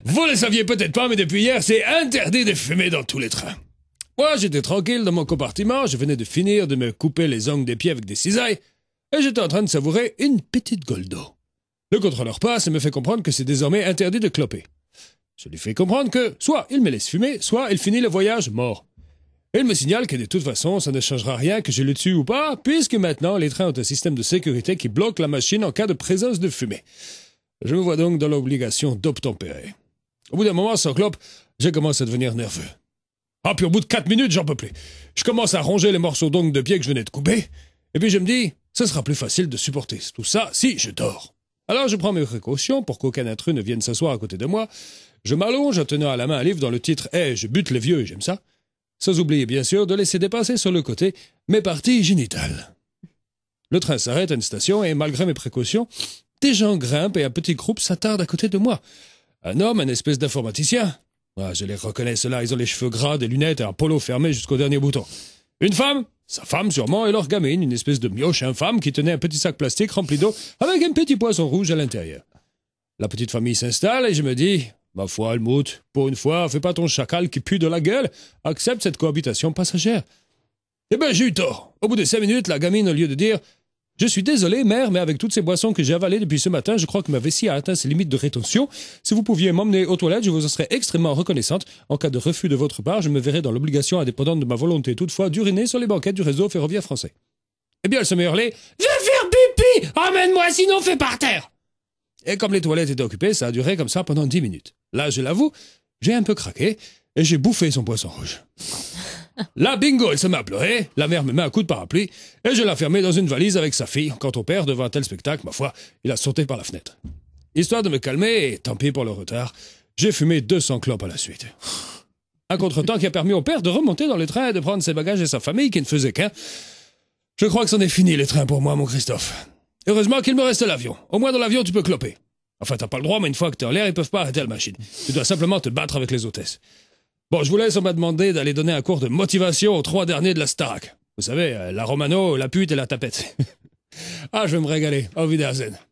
Vous le saviez peut-être pas, mais depuis hier, c'est interdit de fumer dans tous les trains. Moi, j'étais tranquille dans mon compartiment, je venais de finir de me couper les ongles des pieds avec des cisailles, et j'étais en train de savourer une petite Goldo. Le contrôleur passe et me fait comprendre que c'est désormais interdit de cloper. Je lui fais comprendre que soit il me laisse fumer, soit il finit le voyage mort. Il me signale que de toute façon, ça ne changera rien que je le tue ou pas, puisque maintenant les trains ont un système de sécurité qui bloque la machine en cas de présence de fumée. Je me vois donc dans l'obligation d'obtempérer. Au bout d'un moment, sans clope, je commence à devenir nerveux. Ah, puis au bout de 4 minutes, j'en peux plus. Je commence à ronger les morceaux d'ongles de pied que je venais de couper, et puis je me dis, ce sera plus facile de supporter tout ça si je dors. Alors je prends mes précautions pour qu'aucun intrus ne vienne s'asseoir à côté de moi. Je m'allonge en tenant à la main un livre dont le titre est « Je bute les vieux et j'aime ça », sans oublier bien sûr de laisser dépasser sur le côté mes parties génitales. Le train s'arrête à une station et malgré mes précautions, des gens grimpent et un petit groupe s'attarde à côté de moi. Un homme, un espèce d'informaticien. Ah, je les reconnais, ceux-là, ils ont les cheveux gras, des lunettes et un polo fermé jusqu'au dernier bouton. Une femme, sa femme sûrement, et leur gamine, une espèce de mioche infâme qui tenait un petit sac plastique rempli d'eau avec un petit poisson rouge à l'intérieur. La petite famille s'installe et je me dis, ma foi, Helmut, pour une fois, fais pas ton chacal qui pue de la gueule, accepte cette cohabitation passagère. Eh ben, j'ai eu tort. Au bout de 5 minutes, la gamine, au lieu de dire « Je suis désolé, mère, mais avec toutes ces boissons que j'ai avalées depuis ce matin, je crois que ma vessie a atteint ses limites de rétention. Si vous pouviez m'emmener aux toilettes, je vous en serais extrêmement reconnaissante. En cas de refus de votre part, je me verrai dans l'obligation indépendante de ma volonté toutefois d'uriner sur les banquettes du réseau ferroviaire français. » Eh bien, elle se met à hurler « Je vais faire pipi! Emmène-moi, sinon fais par terre !» Et comme les toilettes étaient occupées, ça a duré comme ça pendant 10 minutes. Là, je l'avoue, j'ai un peu craqué et j'ai bouffé son poisson rouge. Là, bingo, elle se met à pleurer, la mère me met un coup de parapluie, et je l'ai enfermée dans une valise avec sa fille. Quant au père, devant un tel spectacle, ma foi, il a sauté par la fenêtre. Histoire de me calmer, et tant pis pour le retard, j'ai fumé 200 clopes à la suite. Un contretemps qui a permis au père de remonter dans le train et de prendre ses bagages et sa famille, qui ne faisait qu'un. Je crois que c'en est fini, les trains pour moi, mon Christophe. Heureusement qu'il me reste l'avion. Au moins dans l'avion, tu peux cloper. Enfin, t'as pas le droit, mais une fois que t'es en l'air, ils peuvent pas arrêter la machine. Tu dois simplement te battre avec les hôtesses. Bon, je vous laisse, on m'a demandé d'aller donner un cours de motivation aux 3 derniers de la Starac. Vous savez, la Romano, la pute et la tapette. Ah, je vais me régaler. Auf Wiedersehen.